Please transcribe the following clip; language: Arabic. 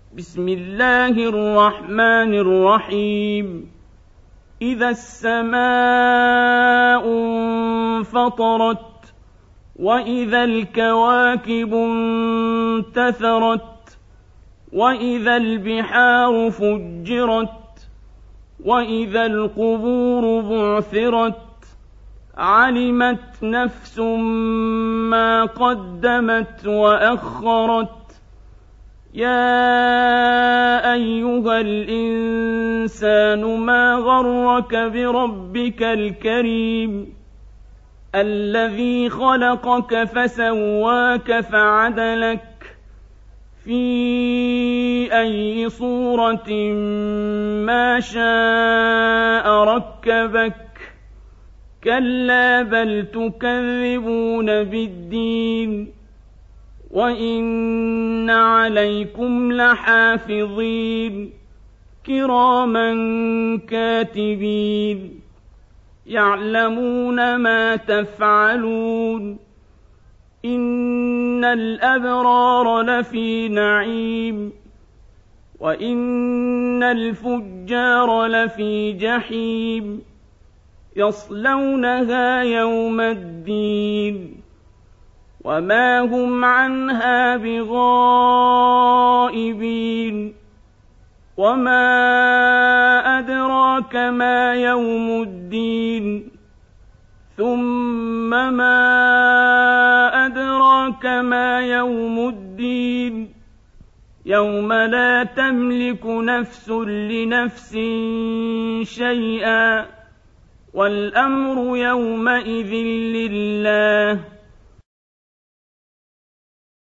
بسم الله الرحمن الرحيم إذا السماء انفطرت وإذا الكواكب انتثرت وإذا البحار فجرت وإذا القبور بعثرت علمت نفس ما قدمت وأخرت يا أيها الإنسان ما غرك بربك الكريم الذي خلقك فسواك فعدلك في أي صورة ما شاء ركبك كلا بل تكذبون بالدين وإن عليكم لحافظين كراما كاتبين يعلمون ما تفعلون إن الأبرار لفي نعيم وإن الفجار لفي جحيم يصلونها يوم الدين وما هم عنها بغائبين وما أدراك ما يوم الدين ثم ما أدراك ما يوم الدين يوم لا تملك نفس لنفس شيئا والأمر يومئذ لله